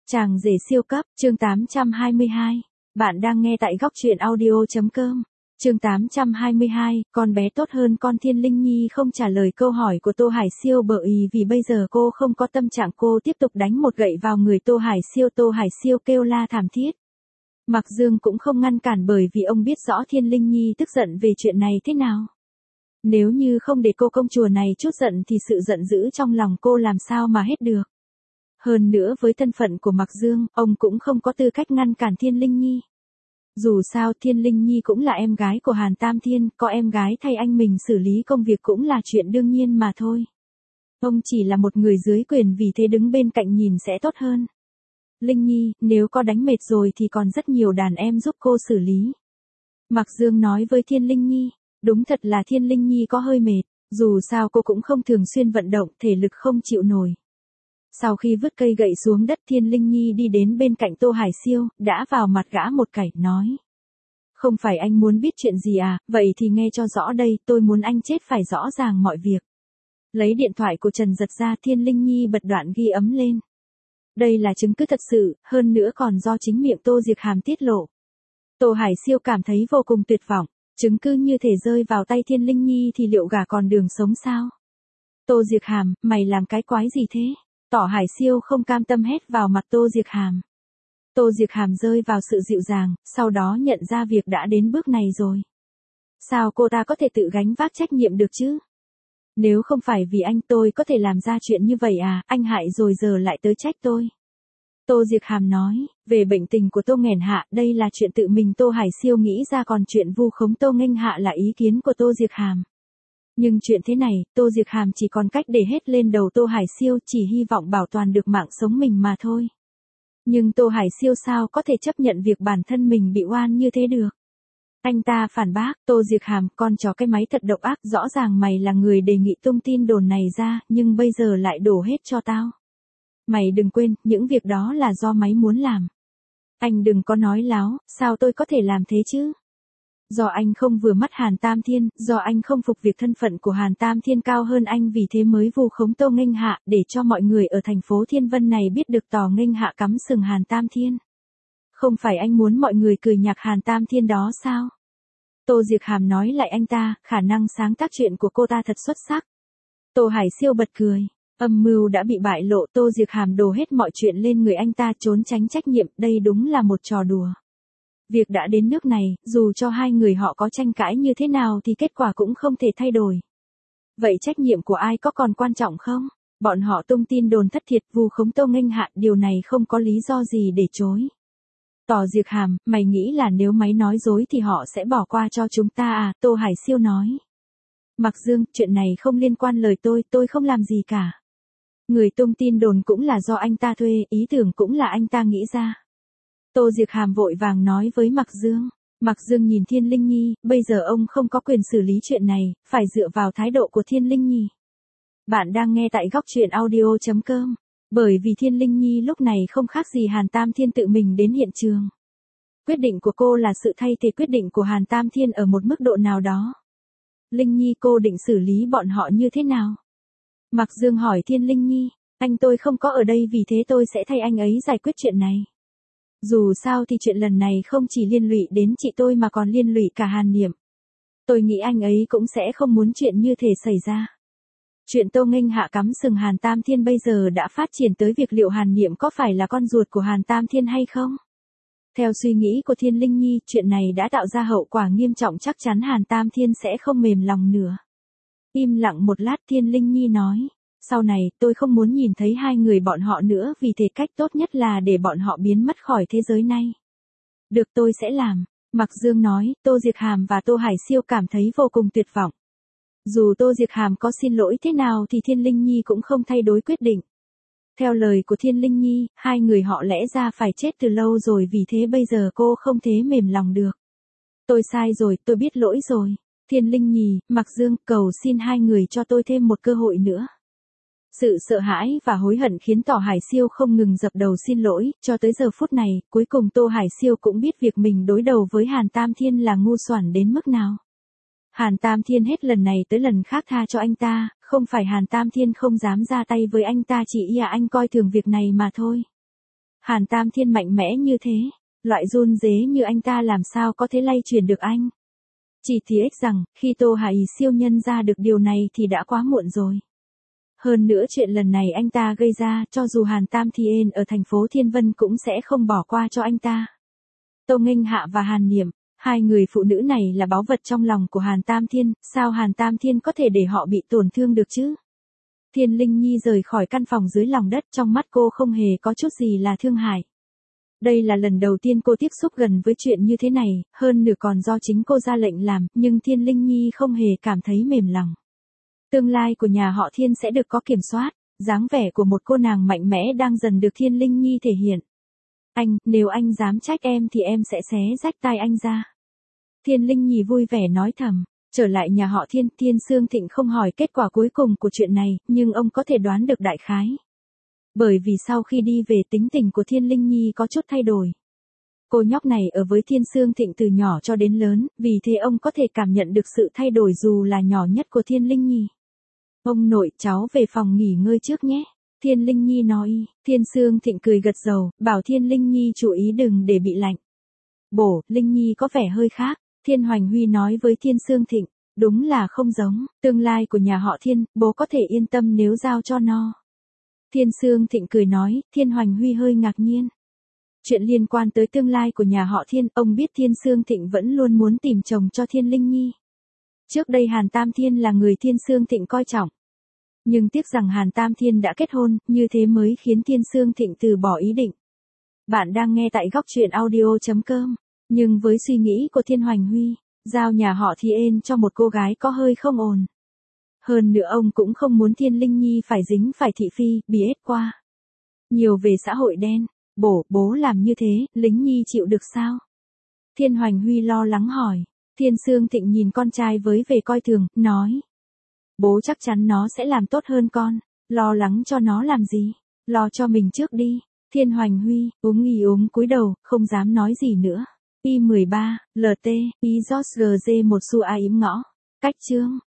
Chàng rể siêu cấp, chương 822. Bạn đang nghe tại góc truyện audio.com. Chương 822, con bé tốt hơn con Thiên Linh Nhi không trả lời câu hỏi của Tô Hải Siêu bởi vì bây giờ cô không có tâm trạng, cô tiếp tục đánh một gậy vào người Tô Hải Siêu kêu la thảm thiết. Mạc Dương cũng không ngăn cản bởi vì ông biết rõ Thiên Linh Nhi tức giận về chuyện này thế nào. Nếu như không để cô công chúa này chút giận thì sự giận dữ trong lòng cô làm sao mà hết được. Hơn nữa với thân phận của Mạc Dương, ông cũng không có tư cách ngăn cản Thiên Linh Nhi. Dù sao Thiên Linh Nhi cũng là em gái của Hàn Tam Thiên, có em gái thay anh mình xử lý công việc cũng là chuyện đương nhiên mà thôi. Ông chỉ là một người dưới quyền vì thế đứng bên cạnh nhìn sẽ tốt hơn. Linh Nhi, nếu có đánh mệt rồi thì còn rất nhiều đàn em giúp cô xử lý. Mạc Dương nói với Thiên Linh Nhi, đúng thật là Thiên Linh Nhi có hơi mệt, dù sao cô cũng không thường xuyên vận động, thể lực không chịu nổi. Sau khi vứt cây gậy xuống đất, Thiên Linh Nhi đi đến bên cạnh Tô Hải Siêu, đã vào mặt gã một cái, nói. Không phải anh muốn biết chuyện gì à, vậy thì nghe cho rõ đây, tôi muốn anh chết phải rõ ràng mọi việc. Lấy điện thoại của Trần Giật ra, Thiên Linh Nhi bật đoạn ghi âm lên. Đây là chứng cứ thật sự, hơn nữa còn do chính miệng Tô Diệc Hàm tiết lộ. Tô Hải Siêu cảm thấy vô cùng tuyệt vọng, chứng cứ như thể rơi vào tay Thiên Linh Nhi thì liệu gả còn đường sống sao? Tô Diệc Hàm, mày làm cái quái gì thế? Tỏ Hải Siêu không cam tâm hét vào mặt Tô Diệc Hàm. Tô Diệc Hàm rơi vào sự dịu dàng, sau đó nhận ra việc đã đến bước này rồi. Sao cô ta có thể tự gánh vác trách nhiệm được chứ? Nếu không phải vì anh tôi có thể làm ra chuyện như vậy à, anh hại rồi giờ lại tới trách tôi. Tô Diệc Hàm nói, về bệnh tình của Tô Nghèn Hạ, đây là chuyện tự mình Tô Hải Siêu nghĩ ra, còn chuyện vu khống Tô Nghênh Hạ là ý kiến của Tô Diệc Hàm. Nhưng chuyện thế này, Tô Diệc Hàm chỉ còn cách để hết lên đầu Tô Hải Siêu, chỉ hy vọng bảo toàn được mạng sống mình mà thôi. Nhưng Tô Hải Siêu sao có thể chấp nhận việc bản thân mình bị oan như thế được? Anh ta phản bác, Tô Diệc Hàm, con chó cái máy thật độc ác, rõ ràng mày là người đề nghị tung tin đồn này ra, nhưng bây giờ lại đổ hết cho tao. Mày đừng quên, những việc đó là do máy muốn làm. Anh đừng có nói láo, sao tôi có thể làm thế chứ? Do anh không vừa mắt Hàn Tam Thiên, do anh không phục việc thân phận của Hàn Tam Thiên cao hơn anh, vì thế mới vu khống Tô Nghênh Hạ, để cho mọi người ở thành phố Thiên Vân này biết được Tò Nghênh Hạ cắm sừng Hàn Tam Thiên. Không phải anh muốn mọi người cười nhạc Hàn Tam Thiên đó sao? Tô Diệc Hàm nói lại anh ta, khả năng sáng tác chuyện của cô ta thật xuất sắc. Tô Hải Siêu bật cười. Âm mưu đã bị bại lộ, Tô Diệc Hàm đổ hết mọi chuyện lên người anh ta, trốn tránh trách nhiệm, đây đúng là một trò đùa. Việc đã đến nước này, dù cho hai người họ có tranh cãi như thế nào thì kết quả cũng không thể thay đổi. Vậy trách nhiệm của ai có còn quan trọng không? Bọn họ tung tin đồn thất thiệt, vu khống Tô Nghênh Hạ, điều này không có lý do gì để chối. Tỏ Diệc Hàm, mày nghĩ là nếu máy nói dối thì họ sẽ bỏ qua cho chúng ta à? Tô Hải Siêu nói. Mạc Dương, chuyện này không liên quan lời tôi không làm gì cả. Người tung tin đồn cũng là do anh ta thuê, ý tưởng cũng là anh ta nghĩ ra. Tô Diệc Hàm vội vàng nói với Mạc Dương. Mạc Dương nhìn Thiên Linh Nhi, bây giờ ông không có quyền xử lý chuyện này, phải dựa vào thái độ của Thiên Linh Nhi. Bạn đang nghe tại góc truyện audio.com. Bởi vì Thiên Linh Nhi lúc này không khác gì Hàn Tam Thiên tự mình đến hiện trường. Quyết định của cô là sự thay thế quyết định của Hàn Tam Thiên ở một mức độ nào đó. Linh Nhi, cô định xử lý bọn họ như thế nào? Mạc Dương hỏi Thiên Linh Nhi, anh tôi không có ở đây vì thế tôi sẽ thay anh ấy giải quyết chuyện này. Dù sao thì chuyện lần này không chỉ liên lụy đến chị tôi mà còn liên lụy cả Hàn Niệm. Tôi nghĩ anh ấy cũng sẽ không muốn chuyện như thể xảy ra. Chuyện Tô Nghênh Hạ cắm sừng Hàn Tam Thiên bây giờ đã phát triển tới việc liệu Hàn Niệm có phải là con ruột của Hàn Tam Thiên hay không? Theo suy nghĩ của Thiên Linh Nhi, chuyện này đã tạo ra hậu quả nghiêm trọng, chắc chắn Hàn Tam Thiên sẽ không mềm lòng nữa. Im lặng một lát, Thiên Linh Nhi nói. Sau này, tôi không muốn nhìn thấy hai người bọn họ nữa, vì thế cách tốt nhất là để bọn họ biến mất khỏi thế giới này. Được, tôi sẽ làm. Mạc Dương nói. Tô Diệc Hàm và Tô Hải Siêu cảm thấy vô cùng tuyệt vọng. Dù Tô Diệc Hàm có xin lỗi thế nào thì Thiên Linh Nhi cũng không thay đổi quyết định. Theo lời của Thiên Linh Nhi, hai người họ lẽ ra phải chết từ lâu rồi, vì thế bây giờ cô không thể mềm lòng được. Tôi sai rồi, tôi biết lỗi rồi. Thiên Linh Nhi, Mạc Dương, cầu xin hai người cho tôi thêm một cơ hội nữa. Sự sợ hãi và hối hận khiến Tỏ Hải Siêu không ngừng dập đầu xin lỗi, cho tới giờ phút này, cuối cùng Tô Hải Siêu cũng biết việc mình đối đầu với Hàn Tam Thiên là ngu xuẩn đến mức nào. Hàn Tam Thiên hết lần này tới lần khác tha cho anh ta, không phải Hàn Tam Thiên không dám ra tay với anh ta, chỉ anh coi thường việc này mà thôi. Hàn Tam Thiên mạnh mẽ như thế, loại run rế như anh ta làm sao có thể lay chuyển được anh. Chỉ thì ích rằng, khi Tô Hải siêu nhân ra được điều này thì đã quá muộn rồi. Hơn nữa chuyện lần này anh ta gây ra, cho dù Hàn Tam Thiên ở thành phố Thiên Vân cũng sẽ không bỏ qua cho anh ta. Tô Nghênh Hạ và Hàn Niệm, hai người phụ nữ này là báu vật trong lòng của Hàn Tam Thiên, sao Hàn Tam Thiên có thể để họ bị tổn thương được chứ? Thiên Linh Nhi rời khỏi căn phòng dưới lòng đất, trong mắt cô không hề có chút gì là thương hại. Đây là lần đầu tiên cô tiếp xúc gần với chuyện như thế này, hơn nửa còn do chính cô ra lệnh làm, nhưng Thiên Linh Nhi không hề cảm thấy mềm lòng. Tương lai của nhà họ Thiên sẽ được có kiểm soát, dáng vẻ của một cô nàng mạnh mẽ đang dần được Thiên Linh Nhi thể hiện. Anh, nếu anh dám trách em thì em sẽ xé rách tai anh ra. Thiên Linh Nhi vui vẻ nói thầm. Trở lại nhà họ Thiên, Thiên Sương Thịnh không hỏi kết quả cuối cùng của chuyện này, nhưng ông có thể đoán được đại khái. Bởi vì sau khi đi về tính tình của Thiên Linh Nhi có chút thay đổi. Cô nhóc này ở với Thiên Sương Thịnh từ nhỏ cho đến lớn, vì thế ông có thể cảm nhận được sự thay đổi dù là nhỏ nhất của Thiên Linh Nhi. Ông nội, cháu về phòng nghỉ ngơi trước nhé. Thiên Linh Nhi nói, Thiên Sương Thịnh cười gật đầu, bảo Thiên Linh Nhi chú ý đừng để bị lạnh. Bổ, Linh Nhi có vẻ hơi khác. Thiên Hoành Huy nói với Thiên Sương Thịnh, đúng là không giống, tương lai của nhà họ Thiên, bố có thể yên tâm nếu giao cho nó. Thiên Sương Thịnh cười nói, Thiên Hoành Huy hơi ngạc nhiên. Chuyện liên quan tới tương lai của nhà họ Thiên, ông biết Thiên Sương Thịnh vẫn luôn muốn tìm chồng cho Thiên Linh Nhi. Trước đây Hàn Tam Thiên là người Thiên Sương Thịnh coi trọng. Nhưng tiếc rằng Hàn Tam Thiên đã kết hôn, như thế mới khiến Thiên Sương Thịnh từ bỏ ý định. Bạn đang nghe tại góc truyện audio.com. Nhưng với suy nghĩ của Thiên Hoành Huy, giao nhà họ Thiên cho một cô gái có hơi không ổn. Hơn nữa ông cũng không muốn Thiên Linh Nhi phải dính phải thị phi, bị ép qua. Nhiều về xã hội đen, bố làm như thế, Lính Nhi chịu được sao? Thiên Hoành Huy lo lắng hỏi. Thiên Sương Thịnh nhìn con trai với vẻ coi thường, nói. Bố chắc chắn nó sẽ làm tốt hơn con, lo lắng cho nó làm gì, lo cho mình trước đi. Thiên Hoành Huy, cúi đầu, không dám nói gì nữa. I13, LT, IJOSGG1 su A yếm ngõ. Cách chương.